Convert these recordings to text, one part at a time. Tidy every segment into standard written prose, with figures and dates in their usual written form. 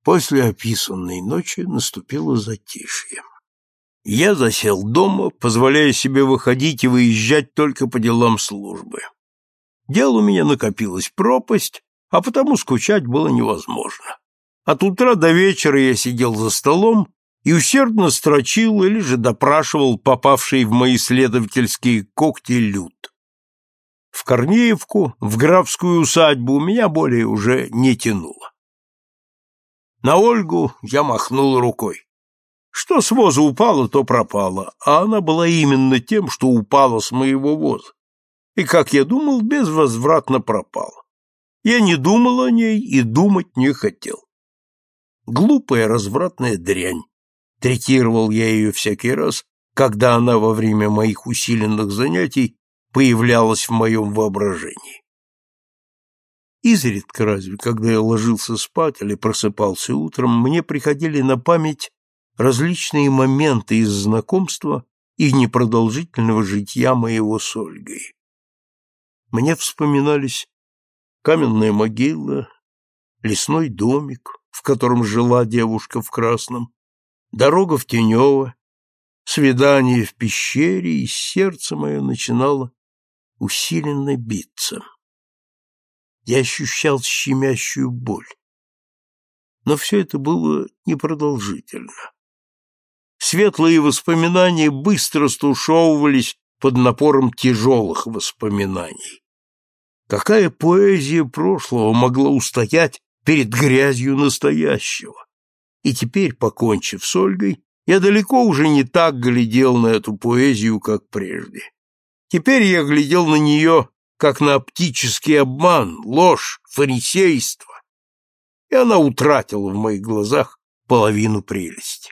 После описанной ночи наступило затишье. Я засел дома, позволяя себе выходить и выезжать только по делам службы. Дел у меня накопилась пропасть, а потому скучать было невозможно. От утра до вечера я сидел за столом и усердно строчил или же допрашивал попавший в мои следовательские когти люд. В Корнеевку, в графскую усадьбу меня более уже не тянуло. На Ольгу я махнул рукой. Что с воза упало, то пропало, а она была именно тем, что упала с моего воза. И, как я думал, безвозвратно пропала. Я не думал о ней и думать не хотел. Глупая развратная дрянь. Третировал я ее всякий раз, когда она во время моих усиленных занятий появлялась в моем воображении. Изредка разве, когда я ложился спать или просыпался утром, мне приходили на память различные моменты из знакомства и непродолжительного житья моего с Ольгой. Мне вспоминались каменная могила, лесной домик, в котором жила девушка в красном, дорога в Тенево, свидание в пещере, и сердце мое начинало усиленно биться. Я ощущал щемящую боль. Но все это было непродолжительно. Светлые воспоминания быстро стушевывались под напором тяжелых воспоминаний. Какая поэзия прошлого могла устоять перед грязью настоящего? И теперь, покончив с Ольгой, я далеко уже не так глядел на эту поэзию, как прежде. Теперь я глядел на нее как на оптический обман, ложь, фарисейство, и она утратила в моих глазах половину прелести.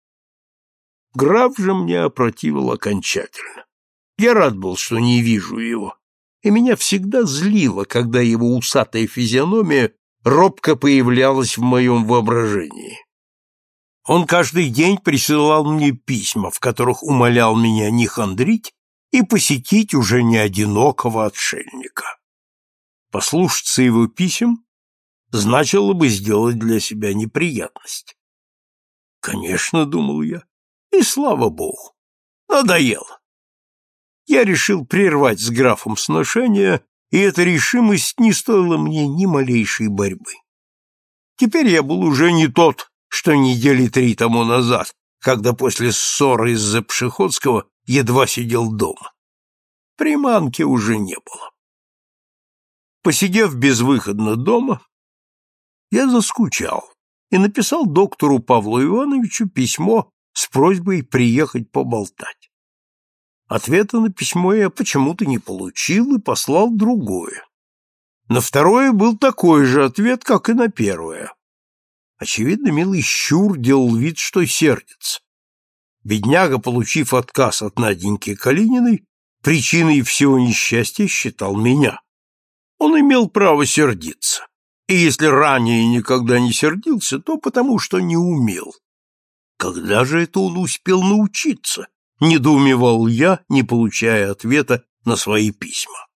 Граф же мне опротивил окончательно. Я рад был, что не вижу его, и меня всегда злило, когда его усатая физиономия робко появлялась в моем воображении. Он каждый день присылал мне письма, в которых умолял меня не хандрить и посетить уже не одинокого отшельника. Послушаться его писем значило бы сделать для себя неприятность. Конечно, думал я, и слава богу, надоело. Я решил прервать с графом сношения, и эта решимость не стоила мне ни малейшей борьбы. Теперь я был уже не тот, что недели 3 тому назад, когда после ссоры из-за Пшеходского едва сидел дома. Приманки уже не было. Посидев безвыходно дома, я заскучал и написал доктору Павлу Ивановичу письмо с просьбой приехать поболтать. Ответа на письмо я почему-то не получил и послал другое. На второе был такой же ответ, как и на первое. Очевидно, милый щур делал вид, что сердится. Бедняга, получив отказ от Наденьки Калининой, причиной всего несчастья считал меня. Он имел право сердиться, и если ранее никогда не сердился, то потому, что не умел. Когда же это он успел научиться? Недоумевал я, не получая ответа на свои письма.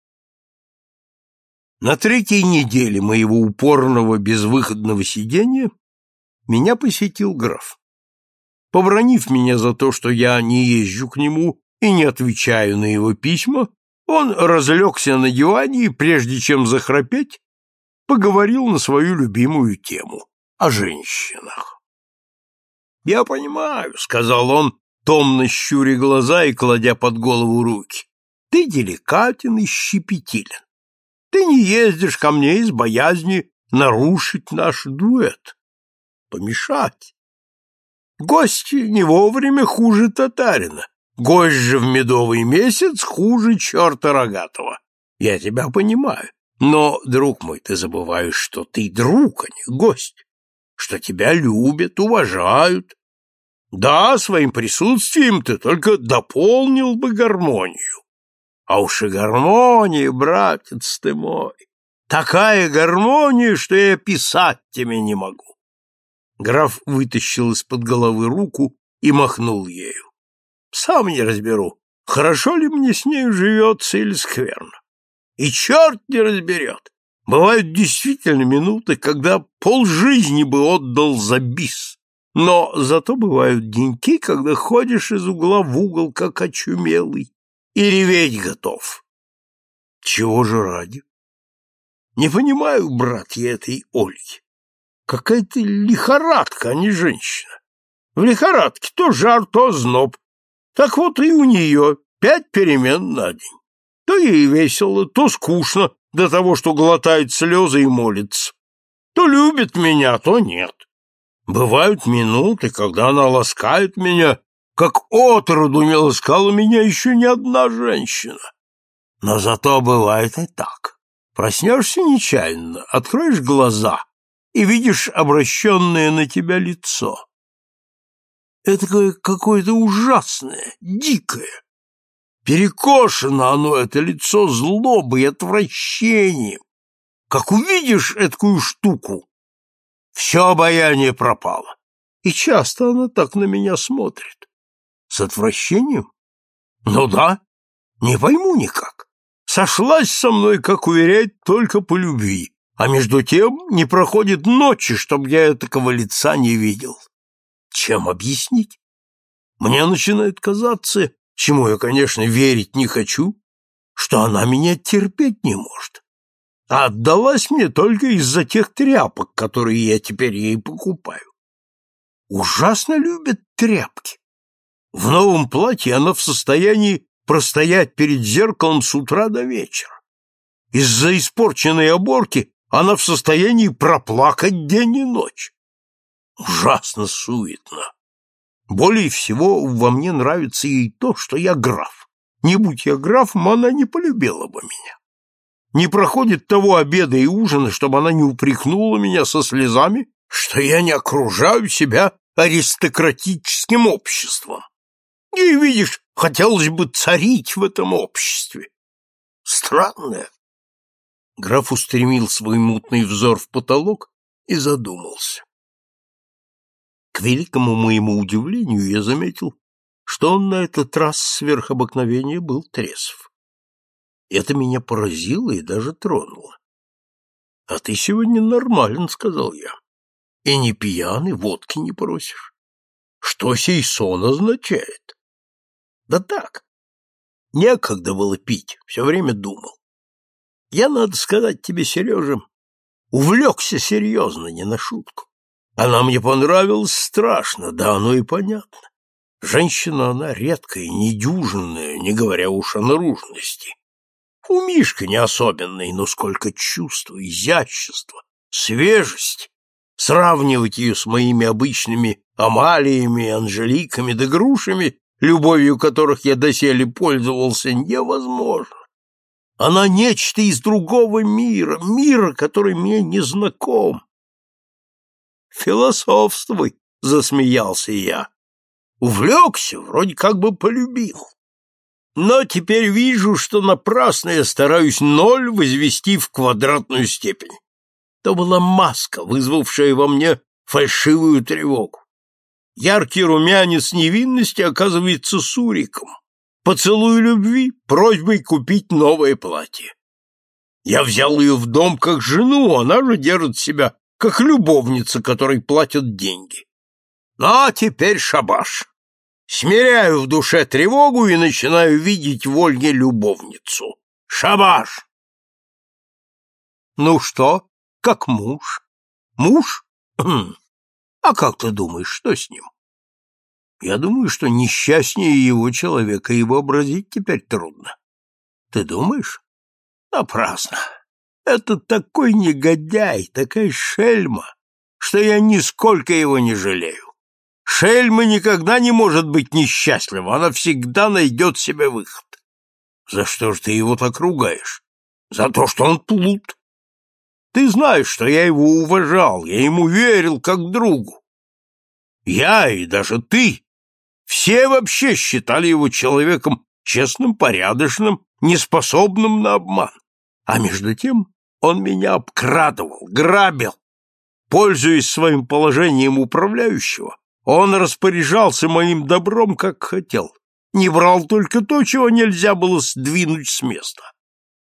На 3-й неделе моего упорного безвыходного сидения меня посетил граф. Побранив меня за то, что я не езжу к нему и не отвечаю на его письма, он разлегся на диване и, прежде чем захрапеть, поговорил на свою любимую тему — о женщинах. «Я понимаю», — сказал он, томно щуря глаза и кладя под голову руки, — «ты деликатен и щепетилен. Ты не ездишь ко мне из боязни нарушить наш дуэт, помешать. Гости не вовремя хуже татарина, гость же в медовый месяц хуже черта рогатого. Я тебя понимаю, но, друг мой, ты забываешь, что ты друг, а не гость, что тебя любят, уважают. Да, своим присутствием ты только дополнил бы гармонию. А уж и гармония, братец ты мой, такая гармония, что я писать тебе не могу». Граф вытащил из-под головы руку и махнул ею. «Сам не разберу, хорошо ли мне с нею живется или скверно. И черт не разберет. Бывают действительно минуты, когда полжизни бы отдал за бис, но зато бывают деньки, когда ходишь из угла в угол, как очумелый, и реветь готов. Чего же ради? Не понимаю, брат, я этой Ольги. Какая-то лихорадка, а не женщина. В лихорадке то жар, то озноб. Так вот и у нее 5 перемен на день. То ей весело, то скучно до того, что глотает слезы и молится. То любит меня, то нет. Бывают минуты, когда она ласкает меня, как отроду не ласкала меня еще ни одна женщина. Но зато бывает и так. Проснешься нечаянно, откроешь глаза и видишь обращенное на тебя лицо. Это какое-то ужасное, дикое. Перекошено оно, это лицо, злобой и отвращением. Как увидишь эткую штуку, все обаяние пропало. И часто она так на меня смотрит. С отвращением? Ну да, не пойму никак. Сошлась со мной, как уверяет, только по любви, а между тем не проходит ночи, чтоб я такого лица не видел. Чем объяснить? Мне начинает казаться, чему я, конечно, верить не хочу, что она меня терпеть не может, а отдалась мне только из-за тех тряпок, которые я теперь ей покупаю. Ужасно любит тряпки. В новом платье она в состоянии простоять перед зеркалом с утра до вечера. Из-за испорченной оборки она в состоянии проплакать день и ночь. Ужасно суетно. Более всего во мне нравится ей то, что я граф. Не будь я графом, она не полюбила бы меня. Не проходит того обеда и ужина, чтобы она не упрекнула меня со слезами, что я не окружаю себя аристократическим обществом. И, видишь, хотелось бы царить в этом обществе. Странное. Граф устремил свой мутный взор в потолок и задумался. К великому моему удивлению я заметил, что он на этот раз сверх обыкновения был трезв. Это меня поразило и даже тронуло. — А ты сегодня нормален, — сказал я. — И не пьяный, водки не просишь. Что сей сон означает? — Да так. Некогда было пить, все время думал. Я, надо сказать тебе, Сережа, увлекся серьезно, не на шутку. Она мне понравилась страшно, да оно и понятно. Женщина она редкая, недюжинная, не говоря уж о наружности. У Мишка не особенный, но сколько чувства, изящества, свежести. Сравнивать ее с моими обычными Амалиями, Анжеликами да грушами, любовью которых я доселе пользовался, невозможно. Она нечто из другого мира, мира, который мне не знаком. Философствуй, засмеялся я. Увлекся, вроде как бы полюбил. Но теперь вижу, что напрасно я стараюсь 0 возвести в квадратную степень. То была маска, вызвавшая во мне фальшивую тревогу. Яркий румянец невинности оказывается суриком. Поцелуй любви — просьбой купить новое платье. Я взял ее в дом как жену, она же держит себя как любовница, которой платят деньги. А теперь шабаш. Смиряю в душе тревогу и начинаю видеть в Ольге любовницу. Шабаш! Ну что, как муж? Муж? А как ты думаешь, что с ним? Я думаю, что несчастнее его человека и вообразить теперь трудно. Ты думаешь? Напрасно. Это такой негодяй, такая шельма, что я нисколько его не жалею. Шельма никогда не может быть несчастлива, она всегда найдет себе выход. За что же ты его так ругаешь? За то, что он плут. Ты знаешь, что я его уважал, я ему верил как другу. Я и даже ты, все вообще считали его человеком честным, порядочным, неспособным на обман. А между тем он меня обкрадывал, грабил. Пользуясь своим положением управляющего, он распоряжался моим добром, как хотел. Не брал только то, чего нельзя было сдвинуть с места.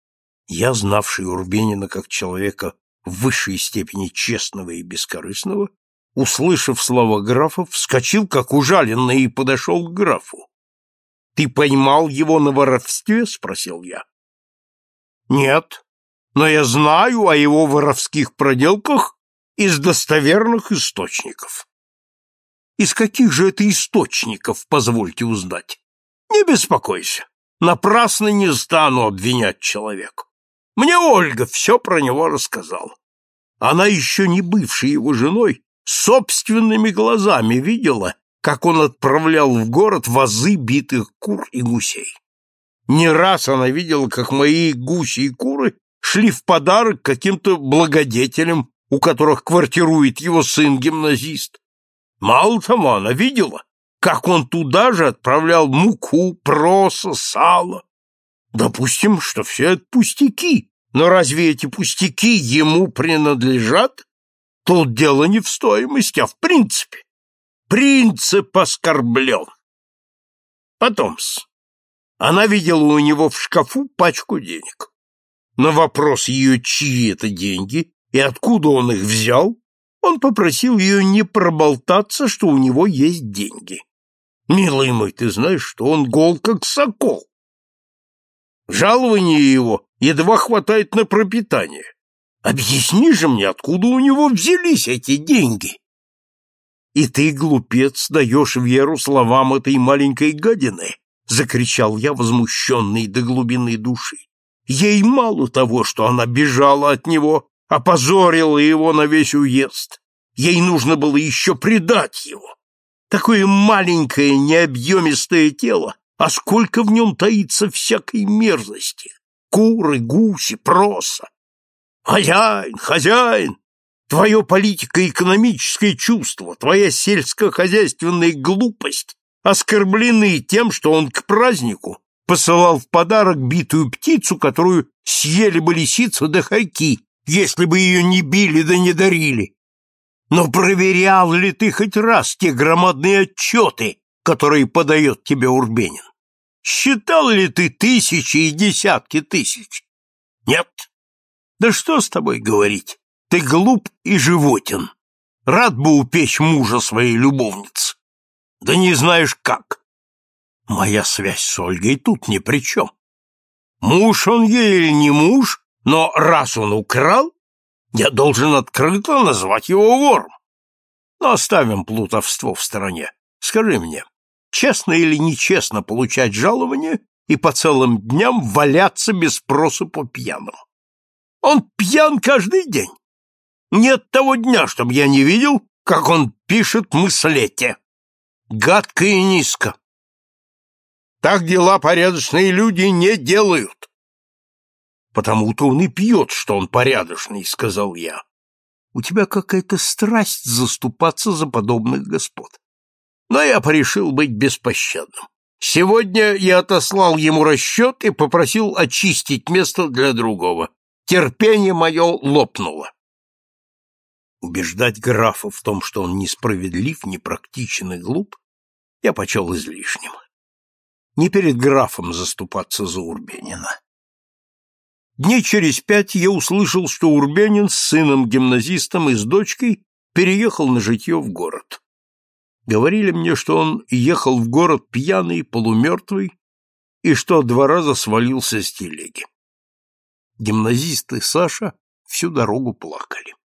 Я, знавший Урбенина как человека в высшей степени честного и бескорыстного, услышав слова графа, вскочил как ужаленный и подошел к графу. — Ты поймал его на воровстве? — спросил я. — Нет, но я знаю о его воровских проделках из достоверных источников. — Из каких же это источников, позвольте узнать? — Не беспокойся, напрасно не стану обвинять человека. Мне Ольга все про него рассказала. Она, еще не бывшая его женой, собственными глазами видела, как он отправлял в город возы битых кур и гусей. Не раз она видела, как мои гуси и куры шли в подарок каким-то благодетелям, у которых квартирует его сын-гимназист. Мало того, она видела, как он туда же отправлял муку, проса, сало. Допустим, что все это пустяки, но разве эти пустяки ему принадлежат? Тут дело не в стоимости, а в принципе. Принцип оскорблен. Потом-с. Она видела у него в шкафу пачку денег. На вопрос ее, чьи это деньги и откуда он их взял, он попросил ее не проболтаться, что у него есть деньги. Милый мой, ты знаешь, что он гол как сокол. Жалование его едва хватает на пропитание. Объясни же мне, откуда у него взялись эти деньги? И ты, глупец, даешь веру словам этой маленькой гадины, — закричал я, возмущенный до глубины души. Ей мало того, что она бежала от него, опозорила его на весь уезд. Ей нужно было еще предать его. Такое маленькое, необъемистое тело, а сколько в нем таится всякой мерзости. Куры, гуси, проса. Хозяин, хозяин, твое политико-экономическое чувство, твоя сельскохозяйственная глупость оскорблены тем, что он к празднику посылал в подарок битую птицу, которую съели бы лисица да хорьки, если бы ее не били да не дарили. Но проверял ли ты хоть раз те громадные отчеты, которые подает тебе Урбенин? Считал ли ты тысячи и десятки тысяч? Нет. Да что с тобой говорить? Ты глуп и животен. Рад бы упечь мужа своей любовницы. Да не знаешь как. Моя связь с Ольгой тут ни при чем. Муж он ей или не муж, но раз он украл, я должен открыто назвать его вором. Но оставим плутовство в стороне. Скажи мне, честно или нечестно получать жалование и по целым дням валяться без спросу по пьяному? Он пьян каждый день. Нет того дня, чтобы я не видел, как он пишет мыслете. Гадко и низко. Так дела порядочные люди не делают. Потому-то он и пьет, что он порядочный, сказал я. У тебя какая-то страсть заступаться за подобных господ. Но я порешил быть беспощадным. Сегодня я отослал ему расчет и попросил очистить место для другого. Терпение мое лопнуло. Убеждать графа в том, что он несправедлив, непрактичен и глуп, я почел излишним. Не перед графом заступаться за Урбенина. Дней через 5 я услышал, что Урбенин с сыном-гимназистом и с дочкой переехал на житье в город. Говорили мне, что он ехал в город пьяный, полумертвый, и что 2 раза свалился с телеги. Гимназист и Саша всю дорогу плакали.